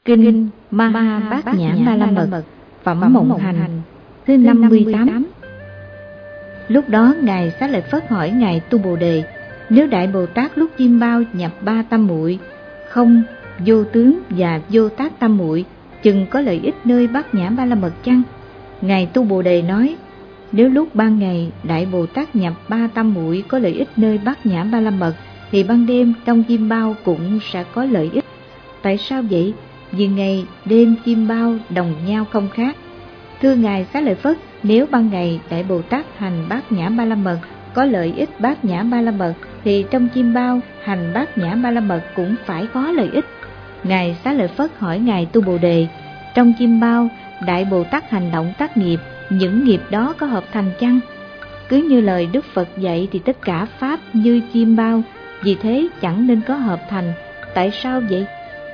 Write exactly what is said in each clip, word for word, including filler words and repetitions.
Kinh Maha Bát Nhã Ba La Mật Phẩm Mộng Hành thứ năm mươi tám. Lúc đó Ngài Xá Lợi Phất hỏi Ngài Tu Bồ Đề: nếu Đại Bồ Tát lúc chiêm bao nhập ba tam muội, không, vô tướng và vô tác tam muội, chừng có lợi ích nơi Bát Nhã Ba La Mật chăng? Ngài Tu Bồ Đề nói: nếu lúc ban ngày Đại Bồ Tát nhập ba tam muội có lợi ích nơi Bát Nhã Ba La Mật, thì ban đêm trong chiêm bao cũng sẽ có lợi ích. Tại sao vậy? Vì ngày đêm chiêm bao đồng nhau không khác. Thưa Ngài Xá Lợi Phất, nếu ban ngày Đại Bồ Tát hành Bát Nhã Ba La Mật có lợi ích Bát Nhã Ba La Mật, thì trong chiêm bao hành Bát Nhã Ba La Mật cũng phải có lợi ích. Ngài Xá Lợi Phất hỏi Ngài Tu Bồ Đề: trong chiêm bao Đại Bồ Tát hành động tác nghiệp, những nghiệp đó có hợp thành chăng? Cứ như lời Đức Phật dạy thì tất cả pháp như chiêm bao, vì thế chẳng nên có hợp thành. Tại sao vậy?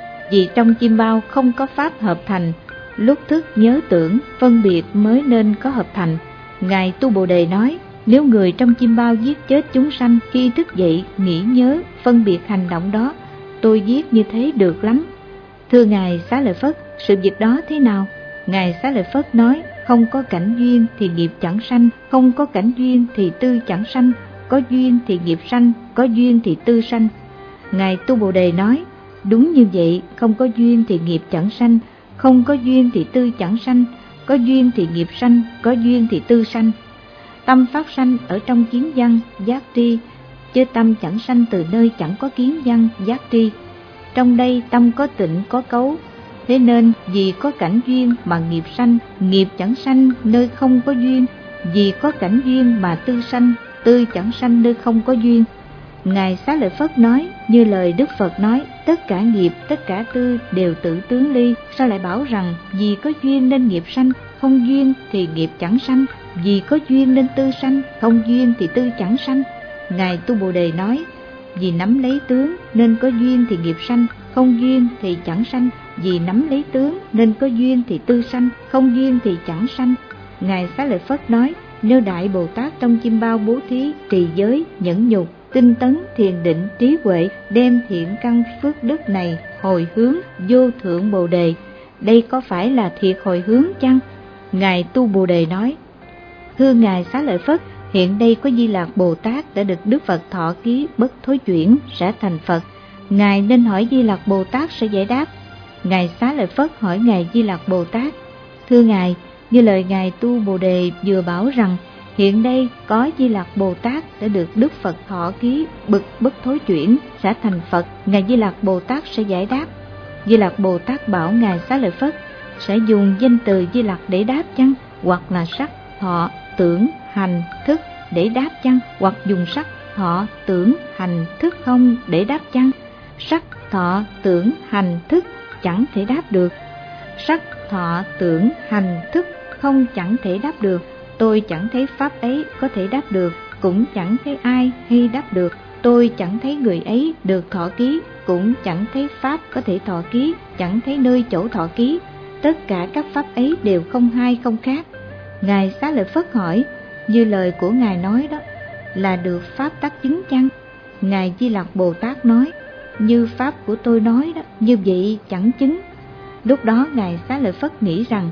Vì trong chiêm bao không có pháp hợp thành, lúc thức nhớ tưởng phân biệt mới nên có hợp thành. Ngài Tu Bồ Đề nói: nếu người trong chiêm bao giết chết chúng sanh khi thức dậy nghĩ nhớ phân biệt hành động đó, tôi giết như thế được lắm. Thưa Ngài Xá Lợi Phất, sự việc đó thế nào? Ngài Xá Lợi Phất nói: không có cảnh duyên thì nghiệp chẳng sanh, không có cảnh duyên thì tư chẳng sanh, có duyên thì nghiệp sanh, có duyên thì tư sanh. Ngài Tu Bồ Đề nói: đúng như vậy, không có duyên thì nghiệp chẳng sanh, không có duyên thì tư chẳng sanh, có duyên thì nghiệp sanh, có duyên thì tư sanh. Tâm phát sanh ở trong kiến văn, giác tri, chứ tâm chẳng sanh từ nơi chẳng có kiến văn, giác tri. Trong đây tâm có tịnh có cấu, thế nên vì có cảnh duyên mà nghiệp sanh, nghiệp chẳng sanh nơi không có duyên, vì có cảnh duyên mà tư sanh, tư chẳng sanh nơi không có duyên. Ngài Xá Lợi Phất nói: như lời Đức Phật nói, tất cả nghiệp, tất cả tư đều tự tướng ly, sao lại bảo rằng vì có duyên nên nghiệp sanh, không duyên thì nghiệp chẳng sanh, vì có duyên nên tư sanh, không duyên thì tư chẳng sanh? Ngài Tu Bồ Đề nói: vì nắm lấy tướng nên có duyên thì nghiệp sanh, không duyên thì chẳng sanh, vì nắm lấy tướng nên có duyên thì tư sanh, không duyên thì chẳng sanh. Ngài Xá Lợi Phất nói: nếu Đại Bồ Tát trong chiêm bao bố thí, trì giới, nhẫn nhục, tinh tấn, thiền định, trí huệ, đem thiện căn phước đức này hồi hướng vô thượng Bồ Đề, đây có phải là thiệt hồi hướng chăng? Ngài Tu Bồ Đề nói: thưa Ngài Xá Lợi Phất, hiện đây có Di Lạc Bồ Tát đã được Đức Phật thọ ký bất thối chuyển, sẽ thành Phật. Ngài nên hỏi Di Lạc Bồ Tát sẽ giải đáp. Ngài Xá Lợi Phất hỏi Ngài Di Lạc Bồ Tát: thưa Ngài, như lời Ngài Tu Bồ Đề vừa bảo rằng hiện đây có Di Lạc Bồ Tát đã được Đức Phật thọ ký bực bất thối chuyển, sẽ thành Phật, Ngài Di Lạc Bồ Tát sẽ giải đáp. Di Lạc Bồ Tát bảo Ngài Xá Lợi Phất: sẽ dùng danh từ Di Lặc để đáp chăng? Hoặc là sắc, thọ, tưởng, hành, thức để đáp chăng? Hoặc dùng sắc, thọ, tưởng, hành, thức không để đáp chăng? Sắc, thọ, tưởng, hành, thức chẳng thể đáp được. Sắc, thọ, tưởng, hành, thức không chẳng thể đáp được. Tôi chẳng thấy pháp ấy có thể đáp được, cũng chẳng thấy ai hay đáp được. Tôi chẳng thấy người ấy được thọ ký, cũng chẳng thấy pháp có thể thọ ký, chẳng thấy nơi chỗ thọ ký. Tất cả các pháp ấy đều không hai không khác. Ngài Xá Lợi Phất hỏi: như lời của Ngài nói đó là được pháp tác chứng chăng? Ngài Di Lặc Bồ Tát nói: như pháp của tôi nói đó, như vậy chẳng chứng. Lúc đó Ngài Xá Lợi Phất nghĩ rằng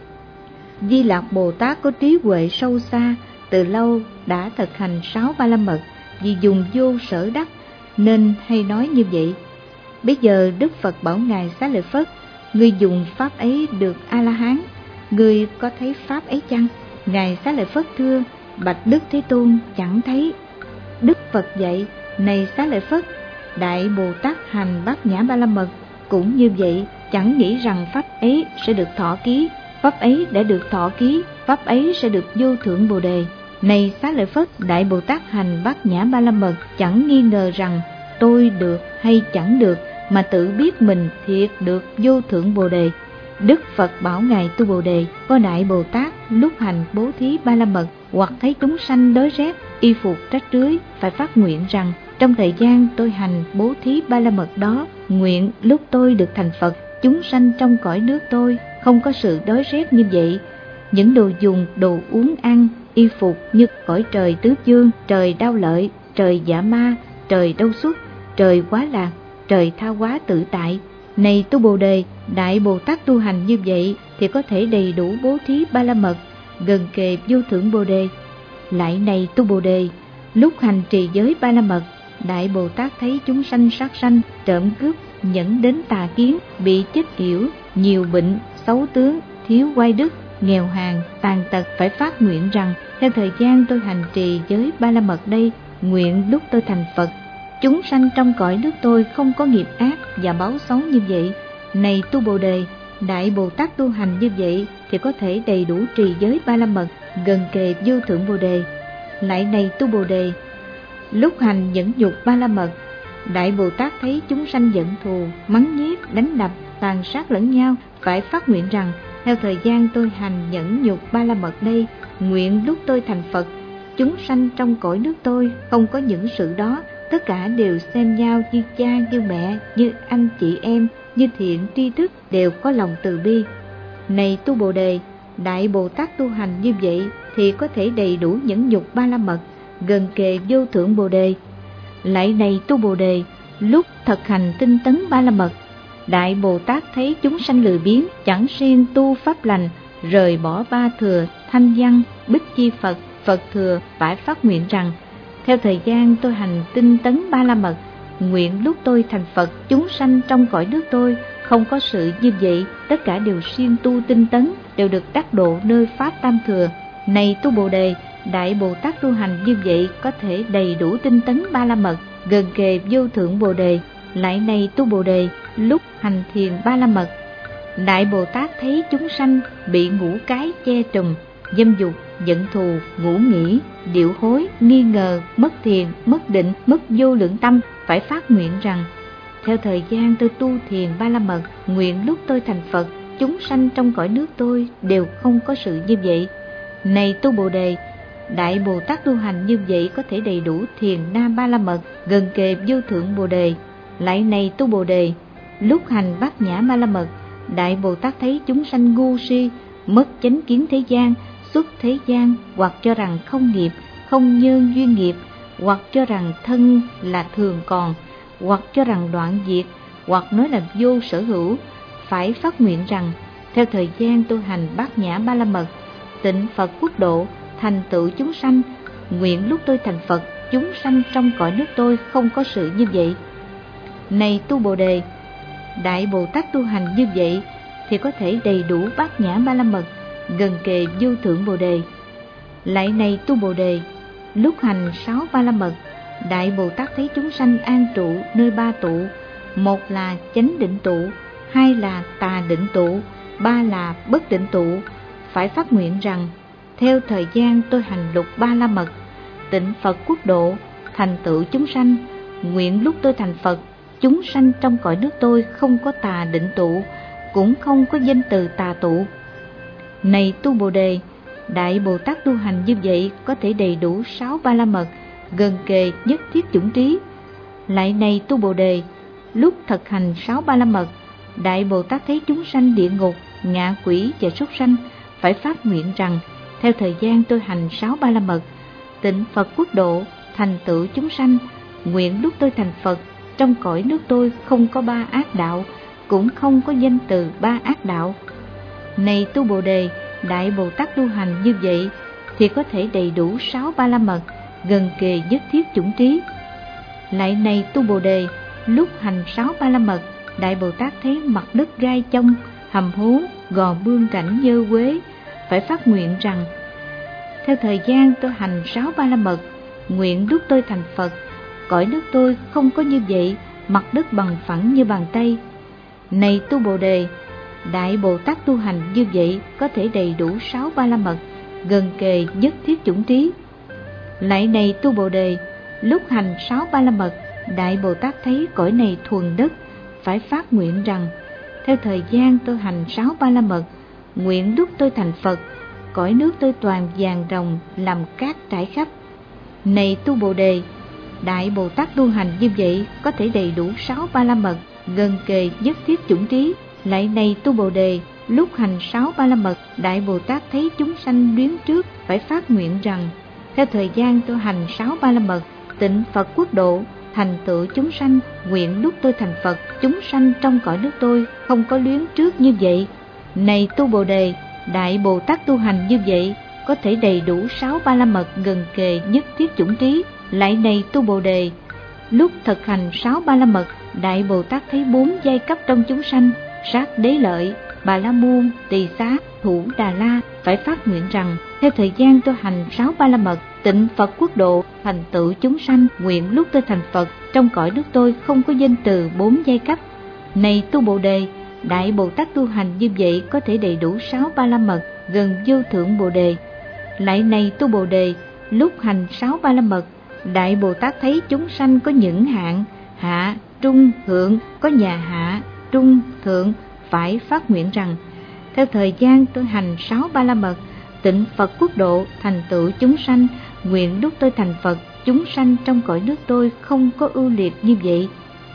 Di Lặc Bồ Tát có trí huệ sâu xa, từ lâu đã thực hành sáu ba la mật, vì dùng vô sở đắc nên hay nói như vậy. Bây giờ Đức Phật bảo Ngài Xá Lợi Phất: ngươi dùng pháp ấy được A La Hán, ngươi có thấy pháp ấy chăng? Ngài Xá Lợi Phất thưa: bạch Đức Thế Tôn, chẳng thấy. Đức Phật dạy: này Xá Lợi Phất, Đại Bồ Tát hành Bát Nhã Ba La Mật cũng như vậy, chẳng nghĩ rằng pháp ấy sẽ được thọ ký. Pháp ấy đã được thọ ký, pháp ấy sẽ được vô thượng Bồ Đề. Này Xá Lợi Phất, Đại Bồ Tát hành Bát Nhã Ba La Mật chẳng nghi ngờ rằng tôi được hay chẳng được, mà tự biết mình thiệt được vô thượng Bồ Đề. Đức Phật bảo Ngài Tu Bồ Đề: có Đại Bồ Tát lúc hành bố thí Ba La Mật, hoặc thấy chúng sanh đói rét, y phục rách rưới, phải phát nguyện rằng trong thời gian tôi hành bố thí Ba La Mật đó, nguyện lúc tôi được thành Phật, chúng sanh trong cõi nước tôi không có sự đói rét như vậy. Những đồ dùng, đồ uống ăn, y phục như cõi trời tứ phương, trời đau lợi, trời dạ ma, trời đau xuất, trời quá lạc, trời tha hóa tự tại, Này tu Bồ Đề, Đại Bồ Tát tu hành như vậy thì có thể đầy đủ bố thí ba la mật, gần kề vô thượng Bồ Đề. Lại này tu Bồ Đề, lúc hành trì giới ba la mật, Đại Bồ Tát thấy chúng sanh sát sanh, trộm cướp, nhẫn đến tà kiến, bị chết yểu, nhiều bệnh, xấu tướng, thiếu oai đức, nghèo hàn, tàn tật, phải phát nguyện rằng theo thời gian tôi hành trì giới ba la mật đây, nguyện lúc tôi thành Phật, chúng sanh trong cõi nước tôi không có nghiệp ác và báo xấu như vậy. Này tu Bồ Đề, Đại Bồ Tát tu hành như vậy thì có thể đầy đủ trì giới ba la mật, gần kề vô thượng Bồ Đề. Lại này tu Bồ Đề, lúc hành nhẫn nhục ba la mật, Đại Bồ Tát thấy chúng sanh giận thù, mắng nhiếc, đánh đập, tàn sát lẫn nhau, phải phát nguyện rằng theo thời gian tôi hành nhẫn nhục ba la mật đây, nguyện lúc tôi thành Phật, chúng sanh trong cõi nước tôi không có những sự đó, tất cả đều xem nhau như cha như mẹ, như anh chị em, như thiện tri thức, đều có lòng từ bi. Này tu Bồ Đề, Đại Bồ Tát tu hành như vậy thì có thể đầy đủ nhẫn nhục ba la mật, gần kề vô thượng Bồ Đề. Lại này tu Bồ Đề, lúc thực hành tinh tấn ba la mật, Đại Bồ Tát thấy chúng sanh lười biếng, chẳng siêng tu pháp lành, rời bỏ ba thừa, thanh văn, bích chi Phật, Phật thừa, phải phát nguyện rằng theo thời gian tôi hành tinh tấn ba la mật, nguyện lúc tôi thành Phật, chúng sanh trong cõi nước tôi không có sự như vậy, tất cả đều siêng tu tinh tấn, đều được đắc độ nơi pháp tam thừa. Này tu Bồ Đề, Đại Bồ Tát tu hành như vậy có thể đầy đủ tinh tấn ba la mật, gần kề vô thượng Bồ Đề. Lại này tu Bồ Đề, lúc hành thiền ba la mật, Đại Bồ Tát thấy chúng sanh bị ngũ cái che trùm, dâm dục, giận thù, ngủ nghỉ, điệu hối, nghi ngờ, mất thiền, mất định, mất vô lượng tâm, phải phát nguyện rằng theo thời gian tôi tu thiền ba la mật, nguyện lúc tôi thành Phật, chúng sanh trong cõi nước tôi đều không có sự như vậy. Này tu Bồ Đề, Đại Bồ Tát tu hành như vậy có thể đầy đủ thiền na ba la mật, gần kề vô thượng Bồ Đề. Lại này tu Bồ Đề, lúc hành bát nhã ba la mật, Đại Bồ Tát thấy chúng sanh ngu si, mất chánh kiến thế gian, xuất thế gian, hoặc cho rằng không nghiệp, không nhân duyên nghiệp, hoặc cho rằng thân là thường còn, hoặc cho rằng đoạn diệt, hoặc nói là vô sở hữu, phải phát nguyện rằng theo thời gian tu hành bát nhã ba la mật, tịnh Phật quốc độ, thành tựu chúng sanh, nguyện lúc tôi thành Phật, chúng sanh trong cõi nước tôi không có sự như vậy. Này tu Bồ Đề, Đại Bồ Tát tu hành như vậy thì có thể đầy đủ bát nhã ba la mật, gần kề vô thượng Bồ Đề. Lại này tu Bồ Đề, lúc hành sáu ba la mật, Đại Bồ Tát thấy chúng sanh an trụ nơi ba tụ, một là chánh định tụ, hai là tà định tụ, ba là bất định tụ, phải phát nguyện rằng theo thời gian tôi hành lục ba la mật, tịnh Phật quốc độ, thành tựu chúng sanh, nguyện lúc tôi thành Phật, chúng sanh trong cõi nước tôi không có tà định tụ, cũng không có danh từ tà tụ. Này tu Bồ Đề, Đại Bồ Tát tu hành như vậy có thể đầy đủ sáu ba la mật, gần kề nhất thiết chủng trí. Lại này tu Bồ Đề, lúc thực hành sáu ba la mật, Đại Bồ Tát thấy chúng sanh địa ngục, ngạ quỷ và súc sanh, phải phát nguyện rằng theo thời gian tôi hành sáu ba la mật, tịnh Phật quốc độ, thành tựu chúng sanh, nguyện lúc tôi thành Phật, trong cõi nước tôi không có ba ác đạo, cũng không có danh từ ba ác đạo. Này tu Bồ Đề, Đại Bồ Tát tu hành như vậy thì có thể đầy đủ sáu ba la mật, gần kề nhất thiết chủng trí. Lại này tu Bồ Đề, lúc hành sáu ba la mật, Đại Bồ Tát thấy mặt đất gai chông, hầm hố, gò bương cảnh dơ quế, phải phát nguyện rằng theo thời gian tôi hành sáu ba la mật, nguyện lúc tôi thành Phật, cõi nước tôi không có như vậy, mặt đất bằng phẳng như bàn tay. Này tu Bồ Đề, Đại Bồ Tát tu hành như vậy có thể đầy đủ sáu ba la mật, gần kề nhất thiết chủng trí. Lại này tu Bồ Đề, lúc hành sáu ba la mật, Đại Bồ Tát thấy cõi này thuần đất, phải phát nguyện rằng theo thời gian tôi hành sáu ba la mật, nguyện lúc tôi thành Phật, cõi nước tôi toàn vàng rồng làm cát trải khắp. Này tu Bồ Đề, Đại Bồ Tát tu hành như vậy có thể đầy đủ sáu ba la mật, gần kề nhất thiết chủng trí. Lại này tu Bồ Đề, lúc hành sáu ba la mật, Đại Bồ Tát thấy chúng sanh luyến trước, phải phát nguyện rằng theo thời gian tôi hành sáu ba la mật, tịnh Phật quốc độ, thành tựu chúng sanh, nguyện lúc tôi thành Phật, chúng sanh trong cõi nước tôi không có luyến trước như vậy. Này tu Bồ Đề, Đại Bồ Tát tu hành như vậy có thể đầy đủ sáu ba la mật gần kề nhất thiết chủng trí. Lại này tu Bồ Đề, lúc thực hành sáu ba la mật, Đại Bồ Tát thấy bốn giai cấp trong chúng sanh: Sát Đế Lợi, Bà La Môn, Tỳ Xá, Thủ Đà La, phải phát nguyện rằng theo thời gian tôi hành sáu ba la mật, tịnh Phật quốc độ, thành tựu chúng sanh, nguyện lúc tôi thành Phật, trong cõi nước tôi không có danh từ bốn giai cấp. Này tu Bồ Đề, Đại Bồ Tát tu hành như vậy có thể đầy đủ sáu ba la mật gần vô thượng Bồ Đề. Lại này tu Bồ Đề, lúc hành sáu ba la mật, Đại Bồ Tát thấy chúng sanh có những hạng hạ, trung, thượng, có nhà hạ, trung, thượng, phải phát nguyện rằng theo thời gian tôi hành sáu ba la mật, tịnh Phật quốc độ, thành tựu chúng sanh, nguyện lúc tôi thành Phật, chúng sanh trong cõi nước tôi không có ưu liệt như vậy.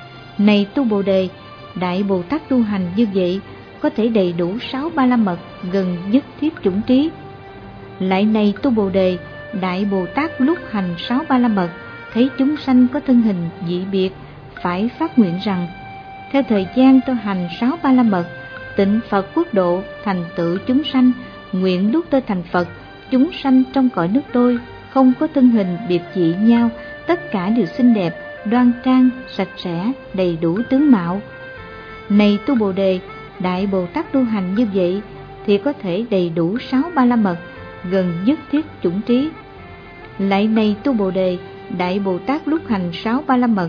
Này tu Bồ Đề, Đại Bồ Tát tu hành như vậy có thể đầy đủ sáu ba la mật gần nhất thiết chủng trí. Lại này tu Bồ Đề, Đại Bồ Tát lúc hành sáu ba la mật, thấy chúng sanh có thân hình dị biệt, phải phát nguyện rằng theo thời gian tôi hành sáu ba la mật, tịnh Phật quốc độ, thành tựu chúng sanh, nguyện lúc tôi thành Phật, chúng sanh trong cõi nước tôi không có thân hình biệt dị nhau, tất cả đều xinh đẹp, đoan trang, sạch sẽ, đầy đủ tướng mạo. Này tu Bồ Đề, Đại Bồ Tát tu hành như vậy thì có thể đầy đủ sáu ba la mật gần nhất thiết chủng trí. Lại này tu Bồ Đề, Đại Bồ Tát lúc hành sáu ba la mật,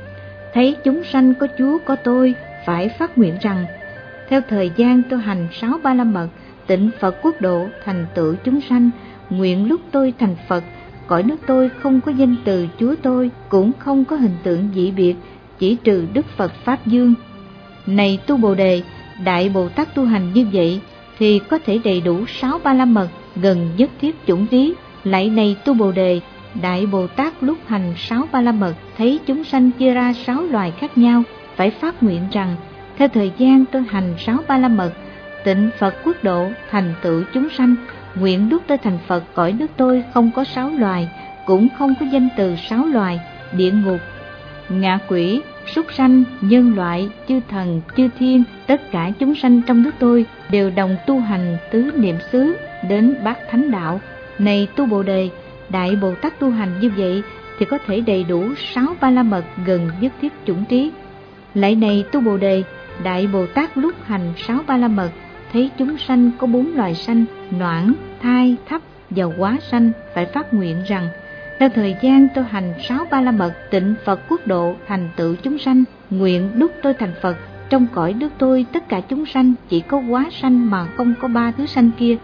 thấy chúng sanh có Chúa có tôi, phải phát nguyện rằng theo thời gian tôi hành sáu ba la mật, tịnh Phật quốc độ, thành tựu chúng sanh, nguyện lúc tôi thành Phật, cõi nước tôi không có danh từ Chúa tôi, cũng không có hình tượng dị biệt, chỉ trừ Đức Phật Pháp Dương. Này tu Bồ Đề, Đại Bồ Tát tu hành như vậy thì có thể đầy đủ sáu ba la mật gần nhất thiết chủng trí. Lại này tu Bồ Đề, Đại Bồ Tát lúc hành sáu ba la mật, thấy chúng sanh chia ra sáu loài khác nhau, phải phát nguyện rằng theo thời gian tôi hành sáu ba la mật, tịnh Phật quốc độ, thành tựu chúng sanh, nguyện lúc tôi thành Phật, cõi nước tôi không có sáu loài, cũng không có danh từ sáu loài: địa ngục, ngạ quỷ, súc sanh, nhân loại, chư thần, chư thiên, tất cả chúng sanh trong nước tôi đều đồng tu hành tứ niệm xứ đến bát thánh đạo. Này tu Bồ Đề, Đại Bồ Tát tu hành như vậy thì có thể đầy đủ sáu ba la mật gần nhất thiết chủng trí. Lại này tu Bồ Đề, Đại Bồ Tát lúc hành sáu ba la mật, thấy chúng sanh có bốn loài sanh: noãn, thai, thấp và quá sanh, phải phát nguyện rằng theo thời gian tôi hành sáu ba la mật, tịnh Phật quốc độ, thành tựu chúng sanh, nguyện lúc tôi thành Phật, trong cõi nước tôi tất cả chúng sanh chỉ có quá sanh mà không có ba thứ sanh kia.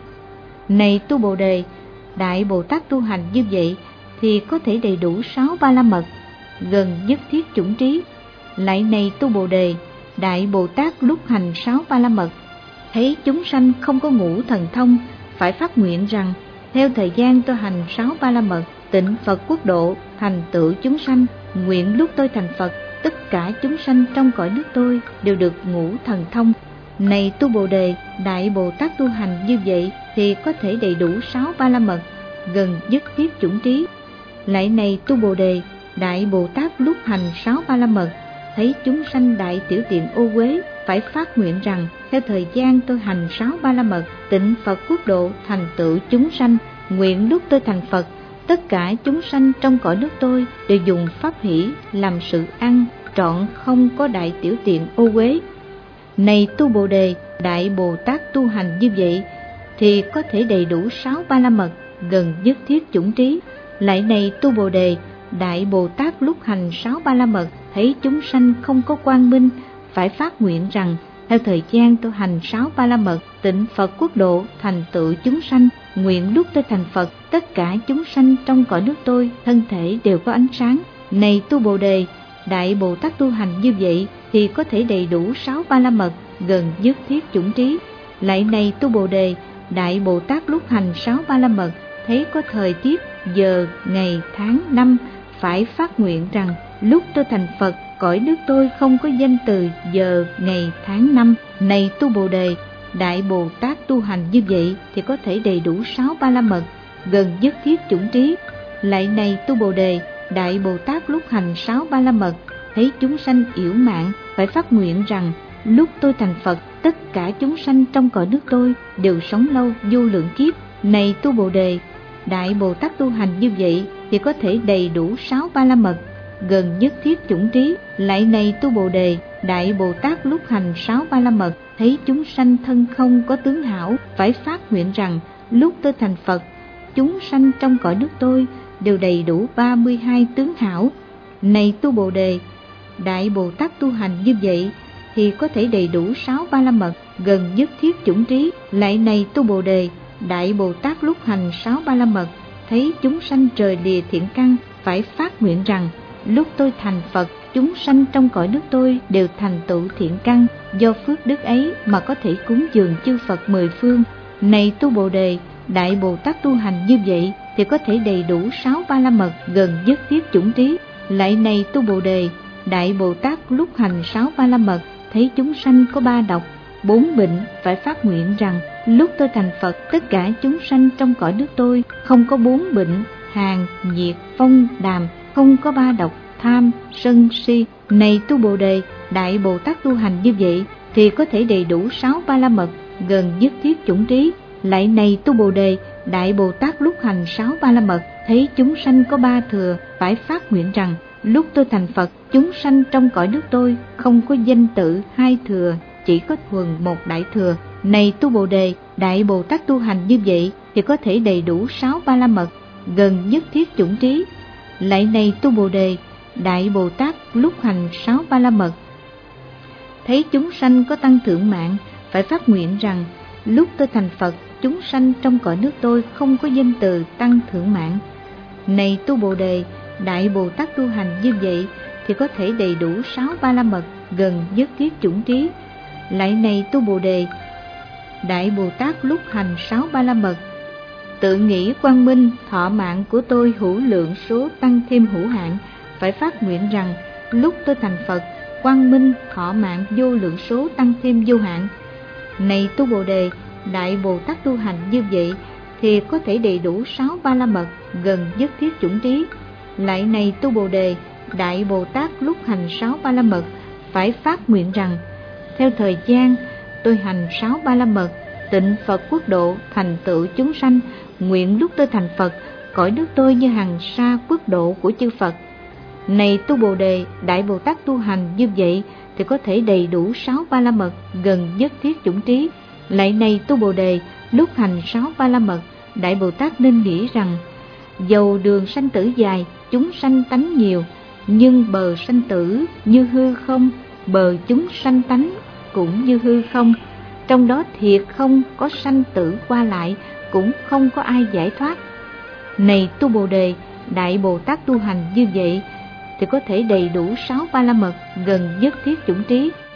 Này tu Bồ Đề, Đại Bồ Tát tu hành như vậy thì có thể đầy đủ sáu ba la mật gần nhất thiết chủng trí. Lại này tu Bồ Đề, Đại Bồ Tát lúc hành sáu ba la mật, thấy chúng sanh không có ngũ thần thông, phải phát nguyện rằng theo thời gian tôi hành sáu ba la mật, tịnh Phật quốc độ, thành tựu chúng sanh, nguyện lúc tôi thành Phật, tất cả chúng sanh trong cõi nước tôi đều được ngũ thần thông. Này tu Bồ Đề, Đại Bồ Tát tu hành như vậy thì có thể đầy đủ sáu ba la mật gần nhất thiết chủng trí. Lại này tu Bồ Đề, Đại Bồ Tát lúc hành sáu ba la mật, thấy chúng sanh đại tiểu tiện ô uế, phải phát nguyện rằng theo thời gian tôi hành sáu ba la mật, tịnh Phật quốc độ, thành tựu chúng sanh, nguyện lúc tôi thành Phật, tất cả chúng sanh trong cõi nước tôi đều dùng pháp hỷ làm sự ăn, trọn không có đại tiểu tiện ô uế. Này tu Bồ Đề, Đại Bồ Tát tu hành như vậy thì có thể đầy đủ sáu ba la mật gần nhất thiết chủng trí. Lại này tu Bồ Đề, Đại Bồ Tát lúc hành sáu ba la mật, thấy chúng sanh không có quang minh, phải phát nguyện rằng theo thời gian tôi hành sáu ba la mật, tịnh Phật quốc độ, thành tựu chúng sanh, nguyện lúc tôi thành Phật, tất cả chúng sanh trong cõi nước tôi thân thể đều có ánh sáng. Này tu Bồ Đề, Đại Bồ Tát tu hành như vậy thì có thể đầy đủ sáu ba la mật gần nhất thiết chủng trí. Lại này tu Bồ Đề, Đại Bồ Tát lúc hành sáu ba la mật, thấy có thời tiết, giờ, ngày, tháng, năm, phải phát nguyện rằng lúc tôi thành Phật, cõi nước tôi không có danh từ giờ, ngày, tháng, năm. Này tu Bồ Đề, Đại Bồ Tát tu hành như vậy thì có thể đầy đủ sáu ba la mật gần nhất thiết chủng trí. Lại này tu Bồ Đề, Đại Bồ Tát lúc hành sáu ba la mật, thấy chúng sanh yểu mạn, phải phát nguyện rằng lúc tôi thành Phật, tất cả chúng sanh trong cõi nước tôi đều sống lâu vô lượng kiếp. Này tu Bồ Đề, Đại Bồ Tát tu hành như vậy thì có thể đầy đủ sáu ba la mật, gần nhất thiết chủng trí. Lại này tu Bồ Đề, Đại Bồ Tát lúc hành sáu ba la mật, thấy chúng sanh thân không có tướng hảo, phải phát nguyện rằng lúc tôi thành Phật, chúng sanh trong cõi nước tôi đều đầy đủ ba mươi hai tướng hảo. Này tu Bồ Đề, Đại Bồ Tát tu hành như vậy thì có thể đầy đủ sáu ba la mật, gần nhất thiết chủng trí. Lại này tu Bồ Đề, Đại Bồ Tát lúc hành sáu ba la mật, thấy chúng sanh trời lìa thiện căn, phải phát nguyện rằng lúc tôi thành Phật, chúng sanh trong cõi nước tôi đều thành tựu thiện căn, do phước đức ấy mà có thể cúng dường chư Phật mười phương. Này tu Bồ Đề, Đại Bồ Tát tu hành như vậy thì có thể đầy đủ sáu ba la mật, gần nhất thiết chủng trí. Lại này tu Bồ Đề, Đại Bồ Tát lúc hành sáu ba la mật, thấy chúng sanh có ba độc, bốn bệnh, phải phát nguyện rằng lúc tôi thành Phật, tất cả chúng sanh trong cõi nước tôi không có bốn bệnh: hàn, nhiệt, phong, đàm, không có ba độc: tham, sân, si. Này tu Bồ Đề, Đại Bồ Tát tu hành như vậy thì có thể đầy đủ sáu ba la mật, gần nhất thiết chủng trí. Lại này tu Bồ Đề, Đại Bồ Tát lúc hành sáu ba la mật, thấy chúng sanh có ba thừa, phải phát nguyện rằng lúc tôi thành Phật, chúng sanh trong cõi nước tôi không có danh tự hai thừa, chỉ có thuần một đại thừa. Này tu Bồ Đề, Đại Bồ Tát tu hành như vậy thì có thể đầy đủ sáu ba la mật, gần nhất thiết chủng trí. Lại này tu Bồ Đề, Đại Bồ Tát lúc hành sáu ba la mật, thấy chúng sanh có tăng thượng mạng, phải phát nguyện rằng lúc tôi thành Phật, chúng sanh trong cõi nước tôi không có danh từ tăng thượng mạng. Này tu Bồ Đề, Đại Bồ Tát tu hành như vậy thì có thể đầy đủ sáu ba la mật, gần nhất thiết chủng trí. Lại này tu Bồ Đề, Đại Bồ Tát lúc hành sáu ba la mật, tự nghĩ quang minh thọ mạng của tôi hữu lượng số tăng thêm hữu hạn, phải phát nguyện rằng lúc tôi thành Phật, quang minh thọ mạng vô lượng số tăng thêm vô hạn. Này tu Bồ Đề, Đại Bồ Tát tu hành như vậy thì có thể đầy đủ sáu ba la mật, gần nhất thiết chủng trí. Lại này tu Bồ Đề, Đại Bồ Tát lúc hành sáu ba la mật, phải phát nguyện rằng theo thời gian tôi hành sáu ba la mật, tịnh Phật quốc độ thành tựu chúng sanh, nguyện lúc tôi thành Phật, cõi nước tôi như hằng sa quốc độ của chư Phật. Này tu Bồ Đề, Đại Bồ Tát tu hành như vậy thì có thể đầy đủ sáu ba la mật, gần nhất thiết chủng trí. Lại này tu Bồ Đề, lúc hành sáu ba la mật, Đại Bồ Tát nên nghĩ rằng dầu đường sanh tử dài, chúng sanh tánh nhiều, nhưng bờ sanh tử như hư không, bờ chúng sanh tánh cũng như hư không, trong đó thiệt không có sanh tử qua lại, cũng không có ai giải thoát. Này tu Bồ Đề, Đại Bồ Tát tu hành như vậy thì có thể đầy đủ sáu ba la mật, gần nhất thiết chủng trí.